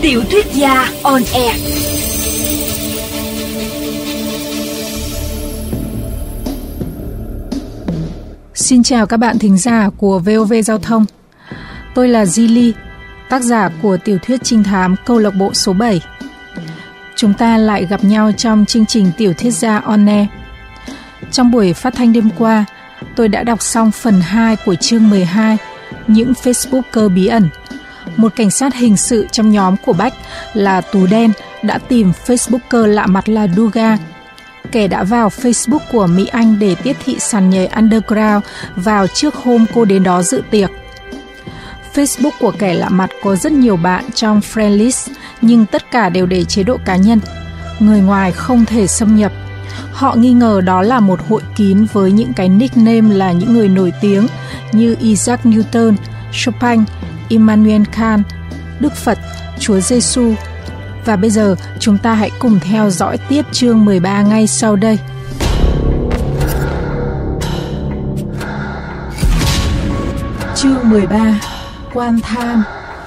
Tiểu thuyết gia on air. Xin chào các bạn thính giả của VOV Giao thông. Tôi là Zili, tác giả của tiểu thuyết trinh thám Câu lạc bộ số 7. Chúng ta lại gặp nhau trong chương trình Tiểu thuyết gia on air. Trong buổi phát thanh đêm qua, tôi đã đọc xong phần 2 của chương 12, Những Facebooker bí ẩn. Một cảnh sát hình sự trong nhóm của Bách là Tú Đen đã tìm Facebooker lạ mặt là Duga, kẻ đã vào Facebook của Mỹ Anh để tiếp thị sàn nhảy underground vào trước hôm cô đến đó dự tiệc. Facebook của kẻ lạ mặt có rất nhiều bạn trong friend list, nhưng tất cả đều để chế độ cá nhân. Người ngoài không thể xâm nhập. Họ nghi ngờ đó là một hội kín với những cái nickname là những người nổi tiếng như Isaac Newton, Chopin, Immanuel Kant, Đức Phật, Chúa Giêsu. Và bây giờ chúng ta hãy cùng theo dõi tiếp chương 13 ngay sau đây. Chương 13: Quan tham.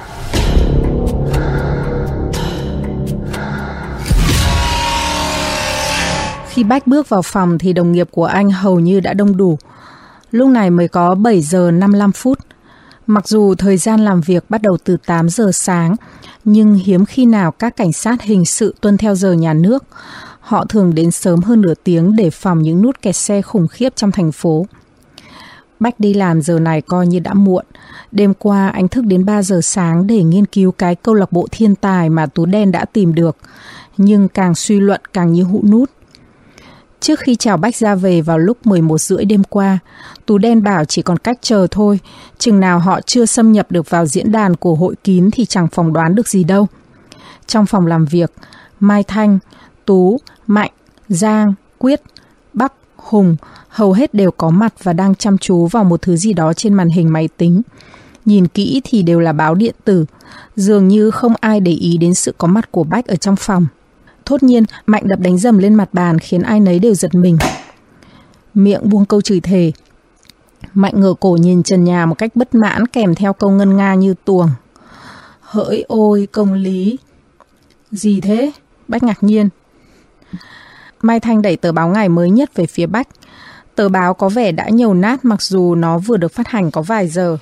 Khi Bách bước vào phòng thì đồng nghiệp của anh hầu như đã đông đủ. Lúc này mới có 7 giờ 55 phút. Mặc dù thời gian làm việc bắt đầu từ 8 giờ sáng, nhưng hiếm khi nào các cảnh sát hình sự tuân theo giờ nhà nước. Họ thường đến sớm hơn nửa tiếng để phòng những nút kẹt xe khủng khiếp trong thành phố. Bách đi làm giờ này coi như đã muộn. Đêm qua anh thức đến 3 giờ sáng để nghiên cứu cái câu lạc bộ thiên tài mà Tú Đen đã tìm được. Nhưng càng suy luận càng như hũ nút. Trước khi chào Bách ra về vào lúc 11 rưỡi đêm qua, Tú Đen bảo chỉ còn cách chờ thôi, chừng nào họ chưa xâm nhập được vào diễn đàn của hội kín thì chẳng phỏng đoán được gì đâu. Trong phòng làm việc, Mai Thanh, Tú, Mạnh, Giang, Quyết, Bắc, Hùng hầu hết đều có mặt và đang chăm chú vào một thứ gì đó trên màn hình máy tính. Nhìn kỹ thì đều là báo điện tử, dường như không ai để ý đến sự có mặt của Bách ở trong phòng. Thốt nhiên, Mạnh đập đánh dầm lên mặt bàn khiến ai nấy đều giật mình. Miệng buông câu chửi thề. Mạnh ngửa cổ nhìn trần nhà một cách bất mãn kèm theo câu ngân nga như tuồng. Hỡi ôi công lý. Gì thế? Bách ngạc nhiên. Mai Thanh đẩy tờ báo ngày mới nhất về phía Bách. Tờ báo có vẻ đã nhầu nát mặc dù nó vừa được phát hành có vài giờ.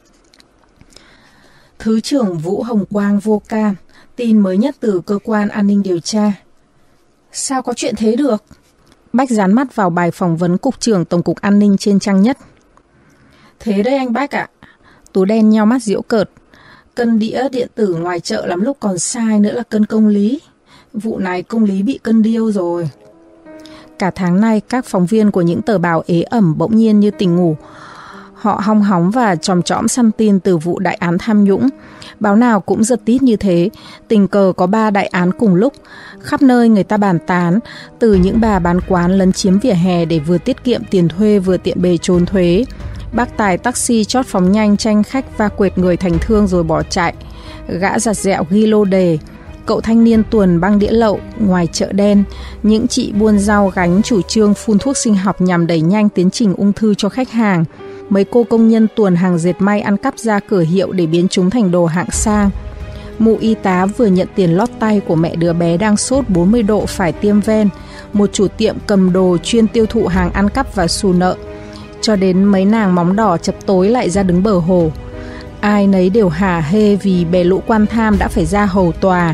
Thứ trưởng Vũ Hồng Quang vô can. Tin mới nhất từ cơ quan an ninh điều tra. Sao có chuyện thế được? Bách dán mắt vào bài phỏng vấn cục trưởng Tổng cục An ninh trên trang nhất. Thế đấy anh Bách ạ. Tú Đen nheo mắt giễu cợt. Cân đĩa điện tử ngoài chợ lắm lúc còn sai nữa là cân công lý. Vụ này công lý bị cân điêu rồi. Cả tháng nay các phóng viên của những tờ báo ế ẩm bỗng nhiên như tỉnh ngủ. Họ hong hóng và chòm chõm săn tin từ vụ đại án tham nhũng. Báo nào cũng giật tít như thế. Tình cờ có 3 đại án cùng lúc. Khắp nơi người ta bàn tán. Từ những bà bán quán lấn chiếm vỉa hè để vừa tiết kiệm tiền thuê vừa tiện bề trốn thuế. Bác tài taxi chót phóng nhanh tranh khách va quệt người thành thương rồi bỏ chạy. Gã giặt dẹo ghi lô đề. Cậu thanh niên tuồn băng đĩa lậu ngoài chợ đen. Những chị buôn rau gánh chủ trương phun thuốc sinh học nhằm đẩy nhanh tiến trình ung thư cho khách hàng. Mấy cô công nhân tuồn hàng dệt may ăn cắp ra cửa hiệu để biến chúng thành đồ hạng sang. Mụ y tá vừa nhận tiền lót tay của mẹ đứa bé đang sốt 40 độ phải tiêm ven. Một chủ tiệm cầm đồ chuyên tiêu thụ hàng ăn cắp và xù nợ. Cho đến mấy nàng móng đỏ chập tối lại ra đứng bờ hồ. Ai nấy đều hả hê vì bè lũ quan tham đã phải ra hầu tòa.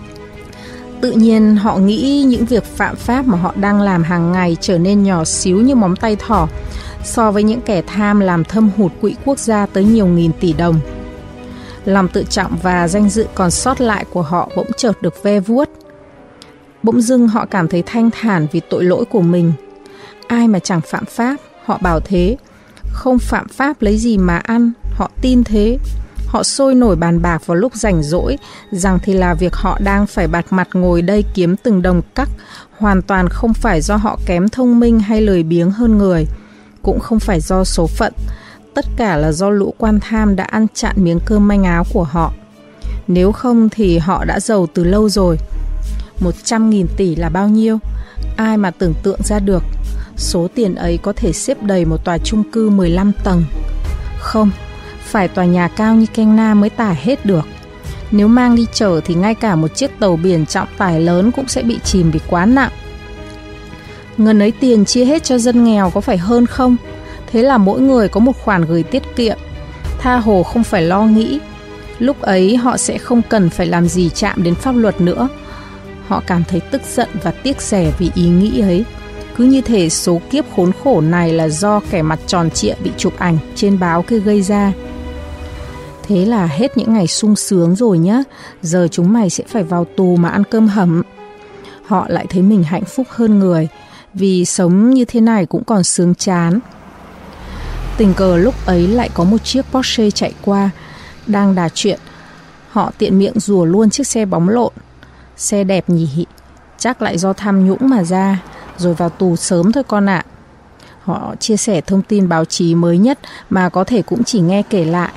Tự nhiên họ nghĩ những việc phạm pháp mà họ đang làm hàng ngày trở nên nhỏ xíu như móng tay thỏ so với những kẻ tham làm thâm hụt quỹ quốc gia tới nhiều nghìn tỷ đồng. Lòng tự trọng và danh dự còn sót lại của họ bỗng chợt được ve vuốt. Bỗng dưng họ cảm thấy thanh thản vì tội lỗi của mình. Ai mà chẳng phạm pháp, họ bảo thế. Không phạm pháp lấy gì mà ăn, họ tin thế. Họ sôi nổi bàn bạc vào lúc rảnh rỗi rằng thì là việc họ đang phải bạt mặt ngồi đây kiếm từng đồng cắc hoàn toàn không phải do họ kém thông minh hay lười biếng hơn người. Cũng không phải do số phận. Tất cả là do lũ quan tham đã ăn chặn miếng cơm manh áo của họ. Nếu không thì họ đã giàu từ lâu rồi. 100.000 tỷ là bao nhiêu? Ai mà tưởng tượng ra được. Số tiền ấy có thể xếp đầy một tòa chung cư 15 tầng. Không, phải tòa nhà cao như Keng Nam mới tả hết được. Nếu mang đi chở thì ngay cả một chiếc tàu biển trọng tải lớn cũng sẽ bị chìm vì quá nặng. Ngần ấy tiền chia hết cho dân nghèo có phải hơn không? Thế là mỗi người có một khoản gửi tiết kiệm, tha hồ không phải lo nghĩ. Lúc ấy họ sẽ không cần phải làm gì chạm đến pháp luật nữa. Họ cảm thấy tức giận và tiếc rẻ vì ý nghĩ ấy. Cứ như thể số kiếp khốn khổ này là do kẻ mặt tròn trịa bị chụp ảnh trên báo kia gây ra. Thế là hết những ngày sung sướng rồi nhá. Giờ chúng mày sẽ phải vào tù mà ăn cơm hẩm. Họ lại thấy mình hạnh phúc hơn người, vì sống như thế này cũng còn sướng chán. Tình cờ lúc ấy lại có một chiếc Porsche chạy qua, đang đà chuyện. Họ tiện miệng rủa luôn chiếc xe bóng lộn. Xe đẹp nhỉ, chắc lại do tham nhũng mà ra, rồi vào tù sớm thôi con ạ. Họ chia sẻ thông tin báo chí mới nhất mà có thể cũng chỉ nghe kể lại.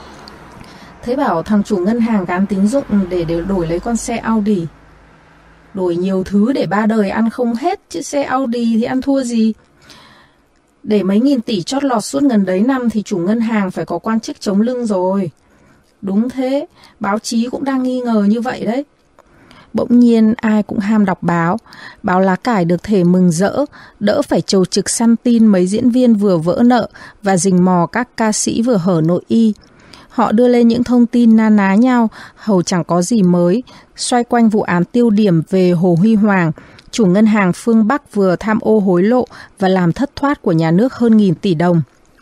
Thế bảo thằng chủ ngân hàng gán tín dụng để đổi lấy con xe Audi. Đổi nhiều thứ để ba đời ăn không hết, chứ xe Audi thì ăn thua gì. Để mấy nghìn tỷ chót lọt suốt gần đấy năm thì chủ ngân hàng phải có quan chức chống lưng rồi. Đúng thế, báo chí cũng đang nghi ngờ như vậy đấy. Bỗng nhiên ai cũng ham đọc báo. Báo lá cải được thể mừng rỡ, đỡ phải chầu trực săn tin mấy diễn viên vừa vỡ nợ và rình mò các ca sĩ vừa hở nội y. Họ đưa lên những thông tin na ná nhau, hầu chẳng có gì mới, xoay quanh vụ án tiêu điểm về Hồ Huy Hoàng, chủ ngân hàng phương Bắc vừa tham ô hối lộ và làm thất thoát của nhà nước hơn 1.000 tỷ đồng.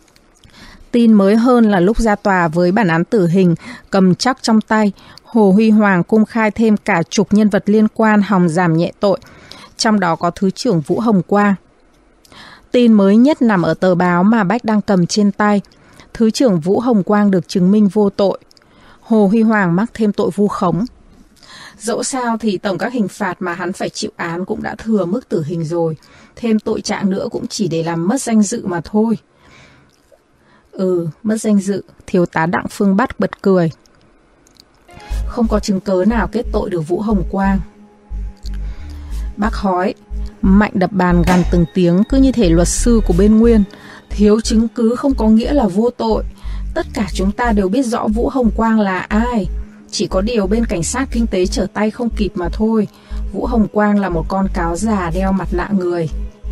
Tin mới hơn là lúc ra tòa với bản án tử hình cầm chắc trong tay, Hồ Huy Hoàng công khai thêm cả chục nhân vật liên quan hòng giảm nhẹ tội, trong đó có Thứ trưởng Vũ Hồng Quang. Tin mới nhất nằm ở tờ báo mà Bách đang cầm trên tay. Thứ trưởng Vũ Hồng Quang được chứng minh vô tội. Hồ Huy Hoàng mắc thêm tội vu khống. Dẫu sao thì tổng các hình phạt mà hắn phải chịu án cũng đã thừa mức tử hình rồi. Thêm tội trạng nữa cũng chỉ để làm mất danh dự mà thôi. Mất danh dự, thiếu tá Đặng Phương Bắt bật cười. Không có chứng cớ nào kết tội được Vũ Hồng Quang. Bác hói, Mạnh đập bàn gằn từng tiếng cứ như thể luật sư của bên Nguyên. Thiếu chứng cứ không có nghĩa là vô tội. Tất cả chúng ta đều biết rõ Vũ Hồng Quang là ai. Chỉ có điều bên cảnh sát kinh tế trở tay không kịp mà thôi. Vũ Hồng Quang là một con cáo già đeo mặt nạ người.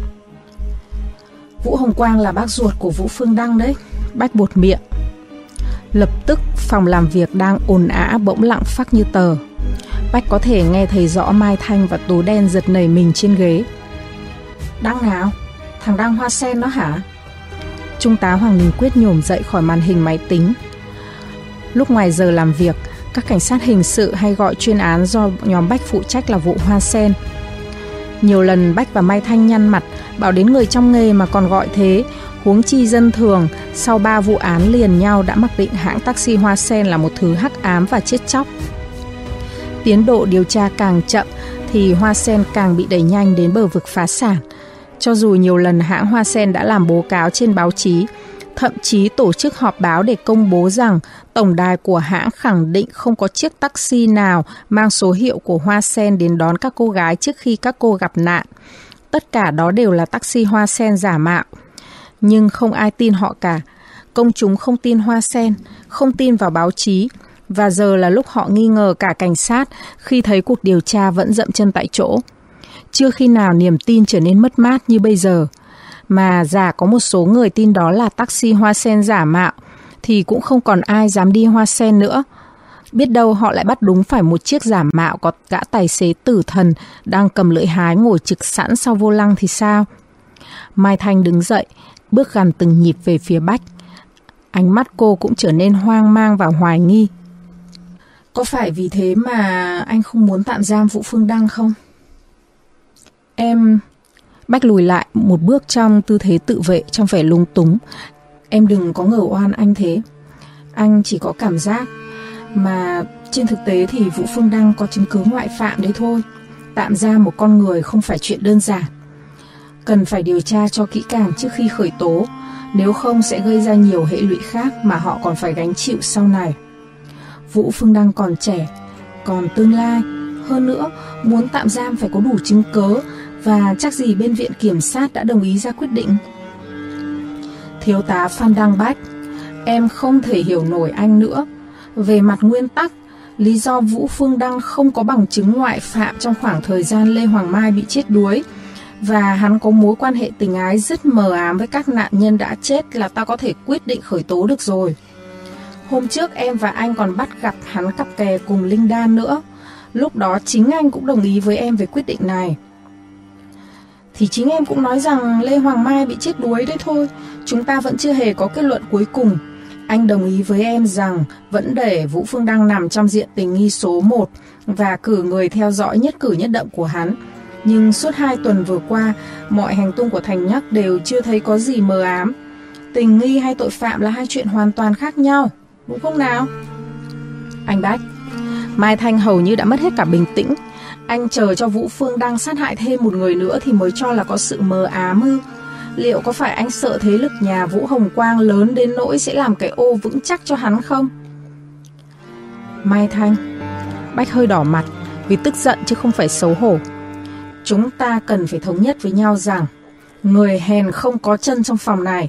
Vũ Hồng Quang là bác ruột của Vũ Phương Đăng đấy. Bách buột miệng. Lập tức phòng làm việc đang ồn ào bỗng lặng phắc như tờ. Bách có thể nghe thấy rõ Mai Thanh và Tú Đen giật nảy mình trên ghế. Đăng nào? Thằng Đăng Hoa Sen đó hả? Trung tá Hoàng Đình Quyết nhổm dậy khỏi màn hình máy tính. Lúc ngoài giờ làm việc, các cảnh sát hình sự hay gọi chuyên án do nhóm Bách phụ trách là vụ Hoa Sen. Nhiều lần Bách và Mai Thanh nhăn mặt, bảo đến người trong nghề mà còn gọi thế, huống chi dân thường, sau 3 vụ án liền nhau đã mặc định hãng taxi Hoa Sen là một thứ hắc ám và chết chóc. Tiến độ điều tra càng chậm thì Hoa Sen càng bị đẩy nhanh đến bờ vực phá sản. Cho dù nhiều lần hãng Hoa Sen đã làm báo cáo trên báo chí, thậm chí tổ chức họp báo để công bố rằng tổng đài của hãng khẳng định không có chiếc taxi nào mang số hiệu của Hoa Sen đến đón các cô gái trước khi các cô gặp nạn. Tất cả đó đều là taxi Hoa Sen giả mạo. Nhưng không ai tin họ cả. Công chúng không tin Hoa Sen, không tin vào báo chí. Và giờ là lúc họ nghi ngờ cả cảnh sát khi thấy cuộc điều tra vẫn dậm chân tại chỗ. Chưa khi nào niềm tin trở nên mất mát như bây giờ. Mà giả có một số người tin đó là taxi Hoa Sen giả mạo, thì cũng không còn ai dám đi Hoa Sen nữa. Biết đâu họ lại bắt đúng phải một chiếc giả mạo có gã tài xế tử thần đang cầm lưỡi hái ngồi trực sẵn sau vô lăng thì sao? Mai Thanh đứng dậy, bước gần từng nhịp về phía Bách. Ánh mắt cô cũng trở nên hoang mang và hoài nghi. Có phải vì thế mà anh không muốn tạm giam Vũ Phương Đăng không? Bách lùi lại một bước trong tư thế tự vệ trong vẻ lung túng. Em đừng có ngờ oan anh thế. Anh chỉ có cảm giác. Mà trên thực tế thì Vũ Phương Đăng có chứng cứ ngoại phạm đấy thôi. Tạm giam một con người không phải chuyện đơn giản. Cần phải điều tra cho kỹ càng trước khi khởi tố. Nếu không sẽ gây ra nhiều hệ lụy khác mà họ còn phải gánh chịu sau này. Vũ Phương Đăng còn trẻ, còn tương lai. Hơn nữa, muốn tạm giam phải có đủ chứng cớ. Và chắc gì bên viện kiểm sát đã đồng ý ra quyết định. Thiếu tá Phan Đăng Bách, em không thể hiểu nổi anh nữa. Về mặt nguyên tắc, Lý do Vũ Phương Đăng không có bằng chứng ngoại phạm trong khoảng thời gian Lê Hoàng Mai bị chết đuối, và hắn có mối quan hệ tình ái rất mờ ám với các nạn nhân đã chết là ta có thể quyết định khởi tố được rồi. Hôm trước em và anh còn bắt gặp hắn cặp kè cùng Linh Đan nữa. Lúc đó chính anh cũng đồng ý với em về quyết định này. Thì chính em cũng nói rằng Lê Hoàng Mai bị chết đuối đấy thôi. Chúng ta vẫn chưa hề có kết luận cuối cùng. Anh đồng ý với em rằng vẫn để Vũ Phương Đăng nằm trong diện tình nghi số 1 và cử người theo dõi nhất cử nhất động của hắn. Nhưng suốt 2 tuần vừa qua, mọi hành tung của Thành Nhắc đều chưa thấy có gì mờ ám. Tình nghi hay tội phạm là hai chuyện hoàn toàn khác nhau, đúng không nào? Anh Bách, Mai Thanh hầu như đã mất hết cả bình tĩnh. Anh chờ cho Vũ Phương Đăng sát hại thêm một người nữa thì mới cho là có sự mờ ám ư? Liệu có phải anh sợ thế lực nhà Vũ Hồng Quang lớn đến nỗi sẽ làm cái ô vững chắc cho hắn không? Mai Thanh, Bách hơi đỏ mặt vì tức giận chứ không phải xấu hổ. Chúng ta cần phải thống nhất với nhau rằng người hèn không có chân trong phòng này.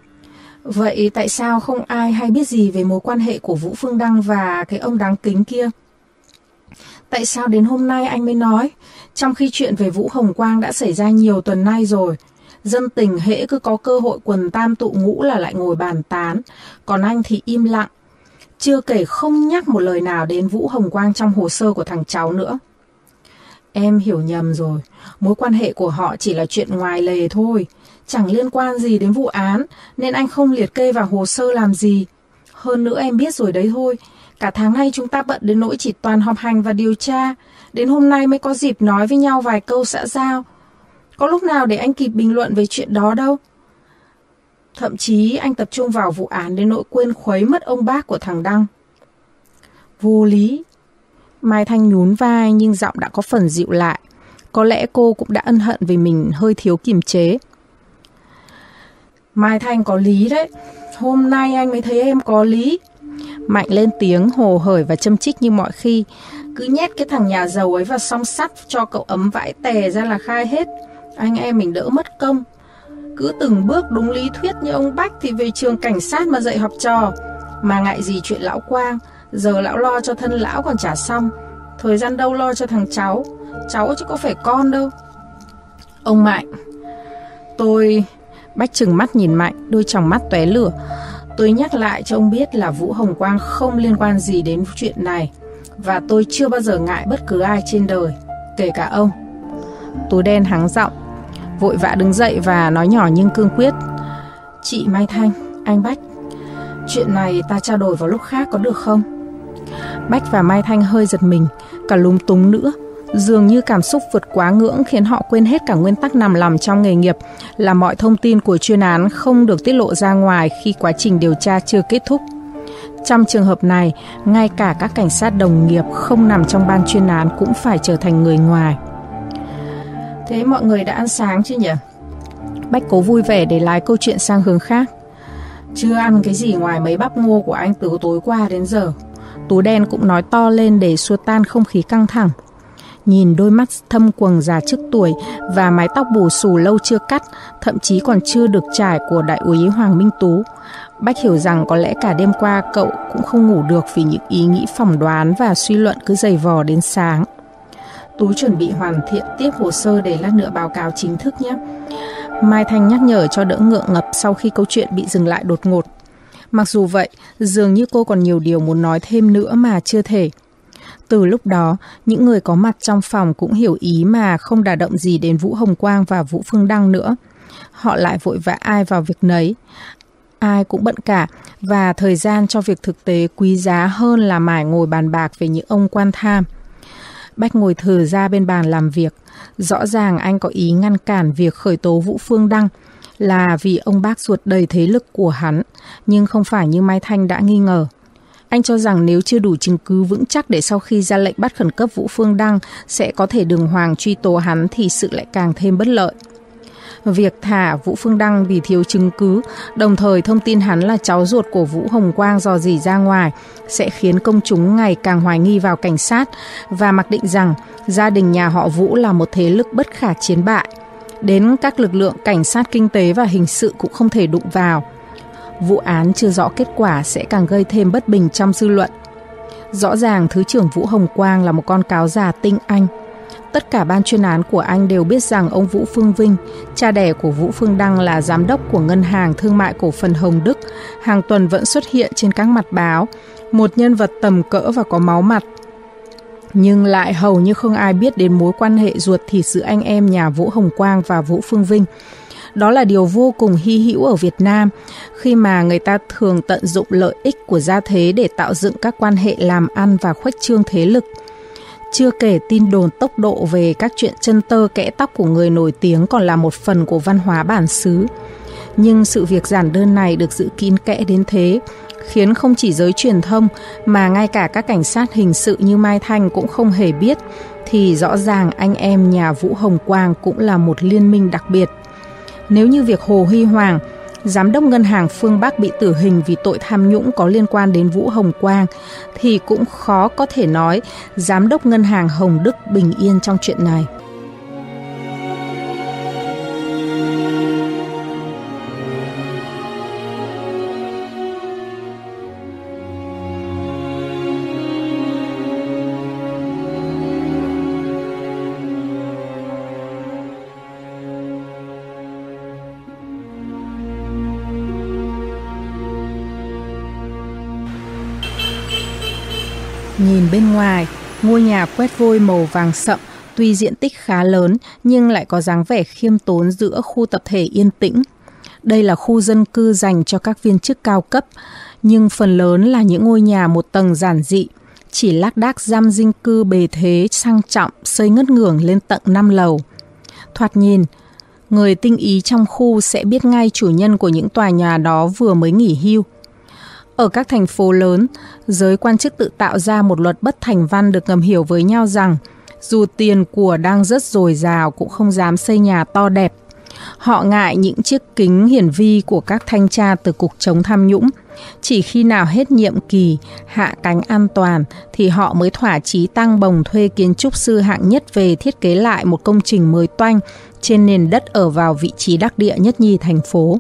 Vậy tại sao không ai hay biết gì về mối quan hệ của Vũ Phương Đăng và cái ông đáng kính kia? Tại sao đến hôm nay anh mới nói, trong khi chuyện về Vũ Hồng Quang đã xảy ra nhiều tuần nay rồi? Dân tình hễ cứ có cơ hội quần tam tụ ngũ là lại ngồi bàn tán, còn anh thì im lặng, chưa kể không nhắc một lời nào đến Vũ Hồng Quang trong hồ sơ của thằng cháu nữa. Em hiểu nhầm rồi, mối quan hệ của họ chỉ là chuyện ngoài lề thôi, chẳng liên quan gì đến vụ án, nên anh không liệt kê vào hồ sơ làm gì. Hơn nữa em biết rồi đấy thôi, cả tháng nay chúng ta bận đến nỗi chỉ toàn họp hành và điều tra, đến hôm nay mới có dịp nói với nhau vài câu xã giao. Có lúc nào để anh kịp bình luận về chuyện đó đâu. Thậm chí anh tập trung vào vụ án đến nỗi quên khuấy mất ông bác của thằng Đăng. Vô lý. Mai Thanh nhún vai nhưng giọng đã có phần dịu lại. Có lẽ cô cũng đã ân hận vì mình hơi thiếu kiềm chế. Mai Thanh có lý đấy. Hôm nay anh mới thấy em có lý. Mạnh lên tiếng hồ hởi và châm chích như mọi khi. Cứ nhét cái thằng nhà giàu ấy vào song sắt cho cậu ấm vãi tè ra là khai hết. Anh em mình đỡ mất công. Cứ từng bước đúng lý thuyết như ông Bách thì về trường cảnh sát mà dạy học trò. Mà ngại gì chuyện lão Quang. Giờ lão lo cho thân lão còn chả xong. Thời gian đâu lo cho thằng cháu. Cháu chứ có phải con đâu. Ông Mạnh, Bách trừng mắt nhìn Mạnh, đôi tròng mắt tóe lửa. Tôi nhắc lại cho ông biết là Vũ Hồng Quang không liên quan gì đến chuyện này. Và tôi chưa bao giờ ngại bất cứ ai trên đời, kể cả ông. Tú đen hắng giọng, vội vã đứng dậy và nói nhỏ nhưng cương quyết. Chị Mai Thanh, anh Bách, chuyện này ta trao đổi vào lúc khác có được không? Bách và Mai Thanh hơi giật mình, cả lúng túng nữa. Dường như cảm xúc vượt quá ngưỡng khiến họ quên hết cả nguyên tắc nằm lòng trong nghề nghiệp là mọi thông tin của chuyên án không được tiết lộ ra ngoài khi quá trình điều tra chưa kết thúc. Trong trường hợp này, ngay cả các cảnh sát đồng nghiệp không nằm trong ban chuyên án cũng phải trở thành người ngoài. Thế mọi người đã ăn sáng chưa nhỉ? Bách cố vui vẻ để lái câu chuyện sang hướng khác. Chưa ăn cái gì ngoài mấy bắp ngô của anh từ tối qua đến giờ. Tú đen cũng nói to lên để xua tan không khí căng thẳng. Nhìn đôi mắt thâm quầng già trước tuổi và mái tóc bù xù lâu chưa cắt, thậm chí còn chưa được trải của đại úy Hoàng Minh Tú, Bách hiểu rằng có lẽ cả đêm qua cậu cũng không ngủ được vì những ý nghĩ phỏng đoán và suy luận cứ dày vò đến sáng. Tú chuẩn bị hoàn thiện tiếp hồ sơ để lát nữa báo cáo chính thức nhé. Mai Thanh nhắc nhở cho đỡ ngượng ngập sau khi câu chuyện bị dừng lại đột ngột. Mặc dù vậy, dường như cô còn nhiều điều muốn nói thêm nữa mà chưa thể. Từ lúc đó, những người có mặt trong phòng cũng hiểu ý mà không đả động gì đến Vũ Hồng Quang và Vũ Phương Đăng nữa. Họ lại vội vã ai vào việc nấy. Ai cũng bận cả và thời gian cho việc thực tế quý giá hơn là mải ngồi bàn bạc về những ông quan tham. Bách ngồi thừ ra bên bàn làm việc. Rõ ràng anh có ý ngăn cản việc khởi tố Vũ Phương Đăng là vì ông bác ruột đầy thế lực của hắn, nhưng không phải như Mai Thanh đã nghi ngờ. Anh cho rằng nếu chưa đủ chứng cứ vững chắc để sau khi ra lệnh bắt khẩn cấp Vũ Phương Đăng sẽ có thể đường hoàng truy tố hắn thì sự lại càng thêm bất lợi. Việc thả Vũ Phương Đăng vì thiếu chứng cứ, đồng thời thông tin hắn là cháu ruột của Vũ Hồng Quang rò rỉ ra ngoài, sẽ khiến công chúng ngày càng hoài nghi vào cảnh sát và mặc định rằng gia đình nhà họ Vũ là một thế lực bất khả chiến bại. Đến các lực lượng cảnh sát kinh tế và hình sự cũng không thể đụng vào. Vụ án chưa rõ kết quả sẽ càng gây thêm bất bình trong dư luận. Rõ ràng Thứ trưởng Vũ Hồng Quang là một con cáo già tinh anh. Tất cả ban chuyên án của anh đều biết rằng ông Vũ Phương Vinh, cha đẻ của Vũ Phương Đăng, là giám đốc của Ngân hàng Thương mại Cổ phần Hồng Đức, hàng tuần vẫn xuất hiện trên các mặt báo, một nhân vật tầm cỡ và có máu mặt. Nhưng lại hầu như không ai biết đến mối quan hệ ruột thịt giữa anh em nhà Vũ Hồng Quang và Vũ Phương Vinh. Đó là điều vô cùng hy hữu ở Việt Nam, khi mà người ta thường tận dụng lợi ích của gia thế để tạo dựng các quan hệ làm ăn và khuếch trương thế lực. Chưa kể tin đồn tốc độ về các chuyện chân tơ kẽ tóc của người nổi tiếng còn là một phần của văn hóa bản xứ. Nhưng sự việc giản đơn này được giữ kín kẽ đến thế, khiến không chỉ giới truyền thông mà ngay cả các cảnh sát hình sự như Mai Thanh cũng không hề biết, thì rõ ràng anh em nhà Vũ Hồng Quang cũng là một liên minh đặc biệt. Nếu như việc Hồ Huy Hoàng, giám đốc ngân hàng Phương Bắc bị tử hình vì tội tham nhũng có liên quan đến Vũ Hồng Quang, thì cũng khó có thể nói giám đốc ngân hàng Hồng Đức bình yên trong chuyện này. Nhìn bên ngoài, ngôi nhà quét vôi màu vàng sậm tuy diện tích khá lớn nhưng lại có dáng vẻ khiêm tốn giữa khu tập thể yên tĩnh. Đây là khu dân cư dành cho các viên chức cao cấp, nhưng phần lớn là những ngôi nhà một tầng giản dị, chỉ lác đác răm dinh cư bề thế sang trọng xây ngất ngưởng lên tận 5 lầu. Thoạt nhìn, người tinh ý trong khu sẽ biết ngay chủ nhân của những tòa nhà đó vừa mới nghỉ hưu. Ở các thành phố lớn, giới quan chức tự tạo ra một luật bất thành văn được ngầm hiểu với nhau rằng dù tiền của đang rất dồi dào cũng không dám xây nhà to đẹp. Họ ngại những chiếc kính hiển vi của các thanh tra từ Cục chống tham nhũng. Chỉ khi nào hết nhiệm kỳ, hạ cánh an toàn thì họ mới thỏa chí tăng bổng thuê kiến trúc sư hạng nhất về thiết kế lại một công trình mới toanh trên nền đất ở vào vị trí đắc địa nhất nhì thành phố.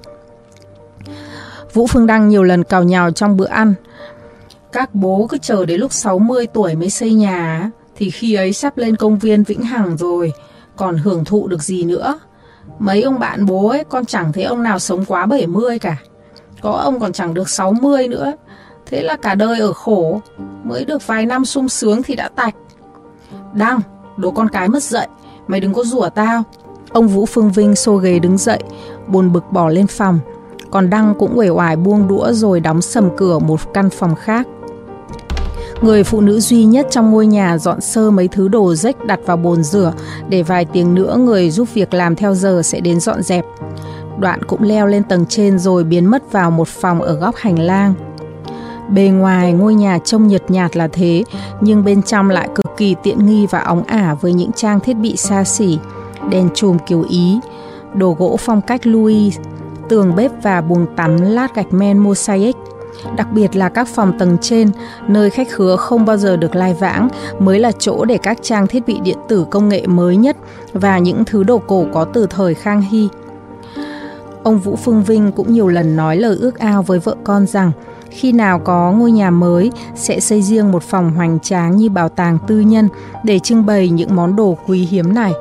Vũ Phương Đăng nhiều lần càu nhàu trong bữa ăn. Các bố cứ chờ đến lúc 60 tuổi mới xây nhà, thì khi ấy sắp lên công viên Vĩnh Hằng rồi, còn hưởng thụ được gì nữa. Mấy ông bạn bố ấy, con chẳng thấy ông nào sống quá 70 cả. Có ông còn chẳng được 60 nữa. Thế là cả đời ở khổ, mới được vài năm sung sướng thì đã tạch. Đăng, đồ con cái mất dạy, mày đừng có rủa tao. Ông Vũ Phương Vinh xô ghế đứng dậy, buồn bực bỏ lên phòng. Còn Đăng cũng uể oải buông đũa rồi đóng sầm cửa một căn phòng khác. Người phụ nữ duy nhất trong ngôi nhà dọn sơ mấy thứ đồ rách đặt vào bồn rửa để vài tiếng nữa người giúp việc làm theo giờ sẽ đến dọn dẹp. Đoạn cũng leo lên tầng trên rồi biến mất vào một phòng ở góc hành lang. Bề ngoài ngôi nhà trông nhợt nhạt là thế, nhưng bên trong lại cực kỳ tiện nghi và óng ả với những trang thiết bị xa xỉ, đèn chùm kiểu Ý, đồ gỗ phong cách Louis, tường bếp và buồng tắm lát gạch men mosaic. Đặc biệt là các phòng tầng trên, nơi khách khứa không bao giờ được lai vãng, mới là chỗ để các trang thiết bị điện tử công nghệ mới nhất và những thứ đồ cổ có từ thời Khang Hy. Ông Vũ Phương Vinh cũng nhiều lần nói lời ước ao với vợ con rằng khi nào có ngôi nhà mới sẽ xây riêng một phòng hoành tráng như bảo tàng tư nhân để trưng bày những món đồ quý hiếm này.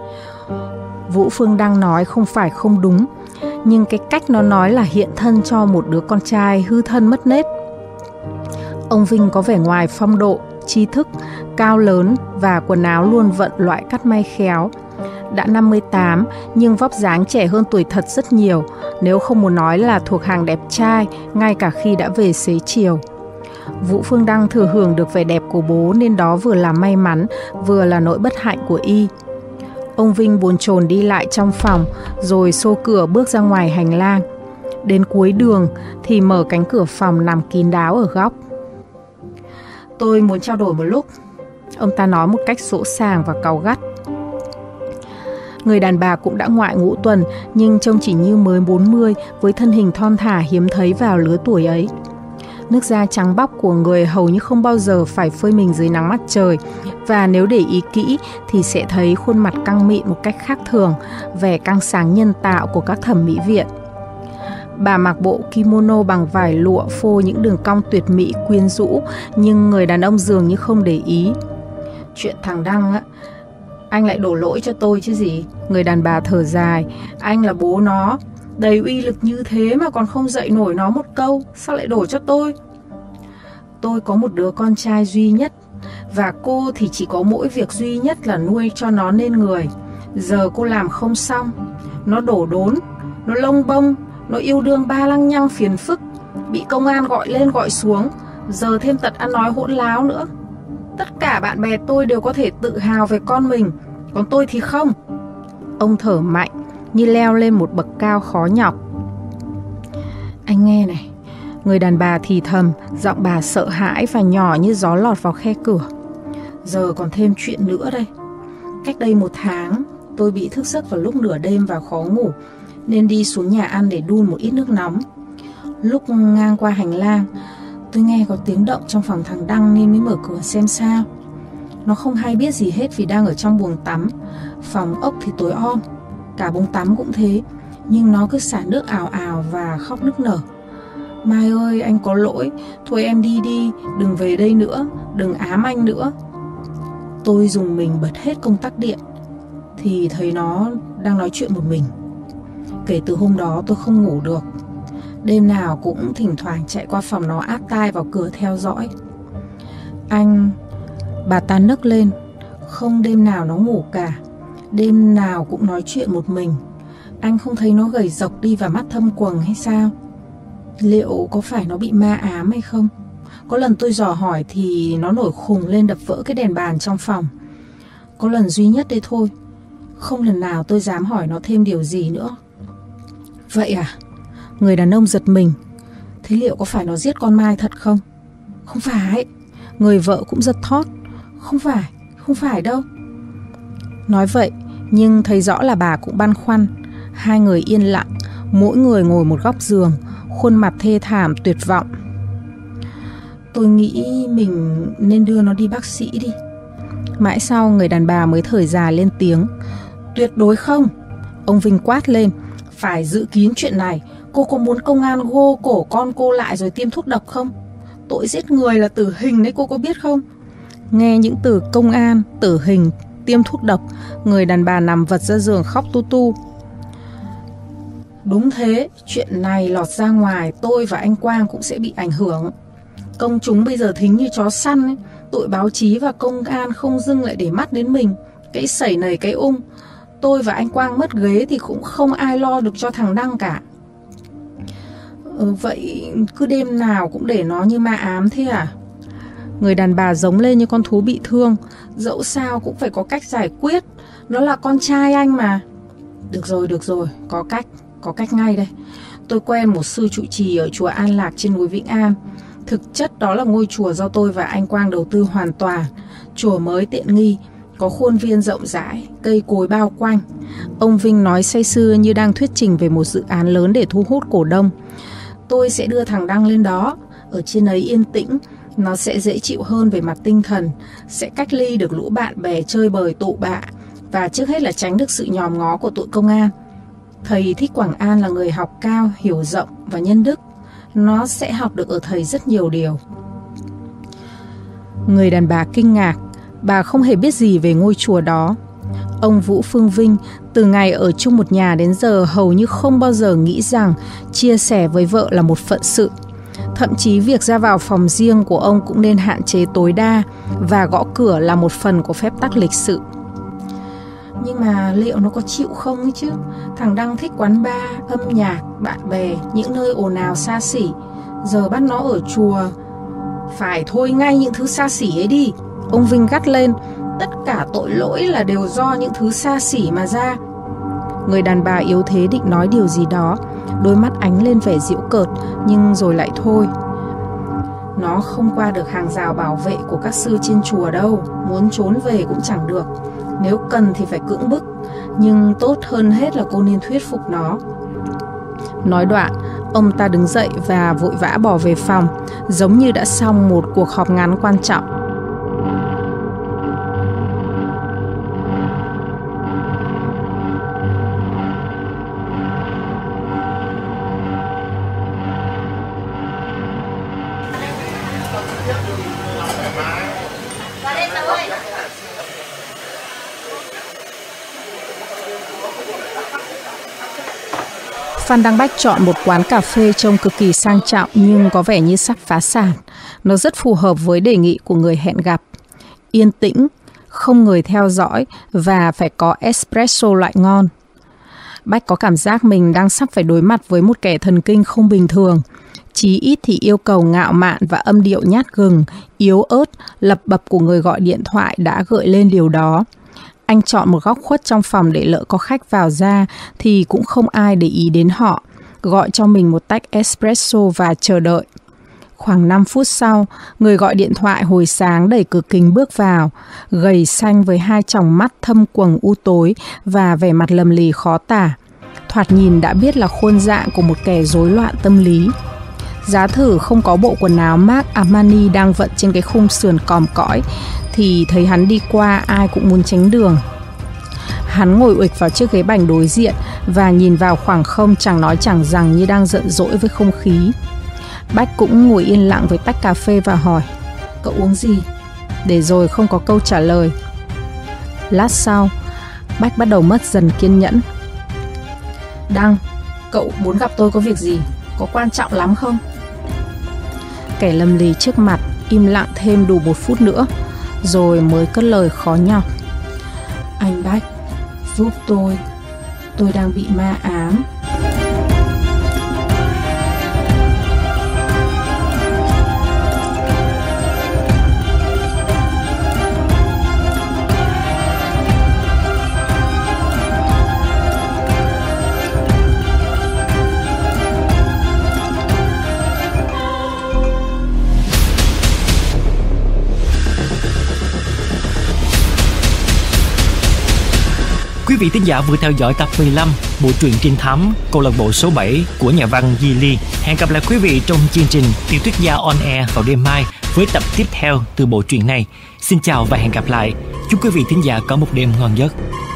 Vũ Phương Đăng nói không phải không đúng, nhưng cái cách nó nói là hiện thân cho một đứa con trai hư thân mất nết. Ông Vinh có vẻ ngoài phong độ, trí thức, cao lớn và quần áo luôn vận loại cắt may khéo. Đã 58 nhưng vóc dáng trẻ hơn tuổi thật rất nhiều, nếu không muốn nói là thuộc hàng đẹp trai ngay cả khi đã về xế chiều. Vũ Phương Đăng thừa hưởng được vẻ đẹp của bố nên đó vừa là may mắn vừa là nỗi bất hạnh của y. Ông Vinh bồn chồn đi lại trong phòng rồi xô cửa bước ra ngoài hành lang. Đến cuối đường thì mở cánh cửa phòng nằm kín đáo ở góc. Tôi muốn trao đổi một lúc, ông ta nói một cách sỗ sàng và cáu gắt. Người đàn bà cũng đã ngoại ngũ tuần nhưng trông chỉ như mới 40 với thân hình thon thả hiếm thấy vào lứa tuổi ấy. Nước da trắng bóc của người hầu như không bao giờ phải phơi mình dưới nắng mặt trời, và nếu để ý kỹ thì sẽ thấy khuôn mặt căng mịn một cách khác thường, vẻ căng sáng nhân tạo của các thẩm mỹ viện. Bà mặc bộ kimono bằng vải lụa phô những đường cong tuyệt mỹ quyến rũ, nhưng người đàn ông dường như không để ý. Chuyện thằng Đăng á, anh lại đổ lỗi cho tôi chứ gì. Người đàn bà thở dài. Anh là bố nó, đầy uy lực như thế mà còn không dạy nổi nó một câu, sao lại đổ cho tôi? Tôi có một đứa con trai duy nhất, và cô thì chỉ có mỗi việc duy nhất là nuôi cho nó nên người. Giờ cô làm không xong, nó đổ đốn, nó lông bông, nó yêu đương ba lăng nhăng phiền phức, bị công an gọi lên gọi xuống, giờ thêm tật ăn nói hỗn láo nữa. Tất cả bạn bè tôi đều có thể tự hào về con mình, còn tôi thì không. Ông thở mạnh như leo lên một bậc cao khó nhọc. Anh nghe này, người đàn bà thì thầm, giọng bà sợ hãi và nhỏ như gió lọt vào khe cửa. Giờ còn thêm chuyện nữa đây. Cách đây 1 tháng, tôi bị thức giấc vào lúc nửa đêm và khó ngủ, nên đi xuống nhà ăn để đun một ít nước nóng. Lúc ngang qua hành lang, tôi nghe có tiếng động trong phòng thằng Đăng nên mới mở cửa xem sao. Nó không hay biết gì hết vì đang ở trong buồng tắm. Phòng ốc thì tối om, cả bồn tắm cũng thế, nhưng nó cứ xả nước ào ào và khóc nức nở. Mai ơi, anh có lỗi, thôi em đi đi, đừng về đây nữa, đừng ám anh nữa. Tôi dùng mình bật hết công tắc điện thì thấy nó đang nói chuyện một mình. Kể từ hôm đó tôi không ngủ được. Đêm nào cũng thỉnh thoảng chạy qua phòng nó áp tai vào cửa theo dõi. Anh... Bà ta nấc lên. Không đêm nào nó ngủ cả, đêm nào cũng nói chuyện một mình. Anh không thấy nó gầy rộc đi và mắt thâm quầng hay sao? Liệu có phải nó bị ma ám hay không? Có lần tôi dò hỏi thì nó nổi khùng lên đập vỡ cái đèn bàn trong phòng. Có lần duy nhất đấy thôi. Không lần nào tôi dám hỏi nó thêm điều gì nữa. Vậy à? Người đàn ông giật mình. Thế liệu có phải nó giết con Mai thật không? Không phải. Người vợ cũng giật thót. Không phải đâu. Nói vậy, nhưng thấy rõ là bà cũng băn khoăn. Hai người yên lặng, mỗi người ngồi một góc giường, khuôn mặt thê thảm tuyệt vọng. Tôi nghĩ mình nên đưa nó đi bác sĩ đi. Mãi sau người đàn bà mới thở dài lên tiếng. Tuyệt đối không. Ông Vinh quát lên. Phải giữ kín chuyện này. Cô có muốn công an gô cổ con cô lại rồi tiêm thuốc độc không? Tội giết người là tử hình đấy, cô có biết không? Nghe những từ công an, tử hình, tiêm thuốc độc, người đàn bà nằm vật ra giường khóc tu tu. Đúng thế, chuyện này lọt ra ngoài, tôi và anh Quang cũng sẽ bị ảnh hưởng. Công chúng bây giờ thính như chó săn ấy. Tụi báo chí và công an không dưng lại để mắt đến mình. Cái sẩy nầy cái ung. Tôi và anh Quang mất ghế thì cũng không ai lo được cho thằng Đăng cả. Vậy cứ đêm nào cũng để nó như ma ám thế à? Người đàn bà giống lên như con thú bị thương. Dẫu sao cũng phải có cách giải quyết. Nó là con trai anh mà. Được rồi, có cách ngay đây. Tôi quen một sư trụ trì ở chùa An Lạc trên núi Vĩnh An. Thực chất đó là ngôi chùa do tôi và anh Quang đầu tư hoàn toàn. Chùa mới tiện nghi, có khuôn viên rộng rãi, cây cối bao quanh. Ông Vinh nói say sưa như đang thuyết trình về một dự án lớn để thu hút cổ đông. Tôi sẽ đưa thằng Đăng lên đó. Ở trên ấy yên tĩnh, nó sẽ dễ chịu hơn về mặt tinh thần, sẽ cách ly được lũ bạn bè chơi bời tụ bạ, và trước hết là tránh được sự nhòm ngó của tụi công an. Thầy Thích Quảng An là người học cao, hiểu rộng và nhân đức. Nó sẽ học được ở thầy rất nhiều điều. Người đàn bà kinh ngạc. Bà không hề biết gì về ngôi chùa đó. Ông Vũ Phương Vinh từ ngày ở chung một nhà đến giờ hầu như không bao giờ nghĩ rằng chia sẻ với vợ là một phận sự. Thậm chí việc ra vào phòng riêng của ông cũng nên hạn chế tối đa, và gõ cửa là một phần của phép tắc lịch sự. Nhưng mà liệu nó có chịu không ấy chứ? Thằng Đăng thích quán bar, âm nhạc, bạn bè, những nơi ồn ào xa xỉ. Giờ bắt nó ở chùa. Phải thôi ngay những thứ xa xỉ ấy đi. Ông Vinh gắt lên. Tất cả tội lỗi là đều do những thứ xa xỉ mà ra. Người đàn bà yếu thế định nói điều gì đó, đôi mắt ánh lên vẻ giễu cợt, nhưng rồi lại thôi. Nó không qua được hàng rào bảo vệ của các sư trên chùa đâu. Muốn trốn về cũng chẳng được. Nếu cần thì phải cưỡng bức. Nhưng tốt hơn hết là cô nên thuyết phục nó. Nói đoạn, ông ta đứng dậy và vội vã bỏ về phòng, giống như đã xong một cuộc họp ngắn quan trọng. Phan Đăng Bách chọn một quán cà phê trông cực kỳ sang trọng nhưng có vẻ như sắp phá sản. Nó rất phù hợp với đề nghị của người hẹn gặp. Yên tĩnh, không người theo dõi và phải có espresso loại ngon. Bách có cảm giác mình đang sắp phải đối mặt với một kẻ thần kinh không bình thường. Chí ít thì yêu cầu ngạo mạn và âm điệu nhát gừng, yếu ớt, lập bập của người gọi điện thoại đã gợi lên điều đó. Anh chọn một góc khuất trong phòng để lỡ có khách vào ra thì cũng không ai để ý đến họ. Gọi cho mình một tách espresso và chờ đợi. Khoảng 5 phút sau, người gọi điện thoại hồi sáng đẩy cửa kính bước vào, gầy xanh với 2 tròng mắt thâm quầng u tối và vẻ mặt lầm lì khó tả. Thoạt nhìn đã biết là khuôn dạng của một kẻ rối loạn tâm lý. Giá thử không có bộ quần áo Marc Armani đang vận trên cái khung sườn còm cõi thì thấy hắn đi qua ai cũng muốn tránh đường. Hắn ngồi uịch vào chiếc ghế bành đối diện và nhìn vào khoảng không chẳng nói chẳng rằng như đang giận dỗi với không khí. Bách cũng ngồi yên lặng với tách cà phê và hỏi: "Cậu uống gì?" Để rồi không có câu trả lời. Lát sau, Bách bắt đầu mất dần kiên nhẫn. "Đăng, cậu muốn gặp tôi có việc gì? Có quan trọng lắm không?" Kẻ lầm lì trước mặt im lặng thêm đủ 1 phút nữa, rồi mới cất lời khó nhọc: "Anh Bách, giúp tôi đang bị ma ám." Quý vị thính giả vừa theo dõi tập 15 bộ truyện trinh thám câu lạc bộ số 7 của nhà văn Di Ly. Hẹn gặp lại quý vị trong chương trình Tiểu thuyết gia on air vào đêm mai với tập tiếp theo từ bộ truyện này. Xin chào và hẹn gặp lại. Chúc quý vị thính giả có một đêm ngon giấc.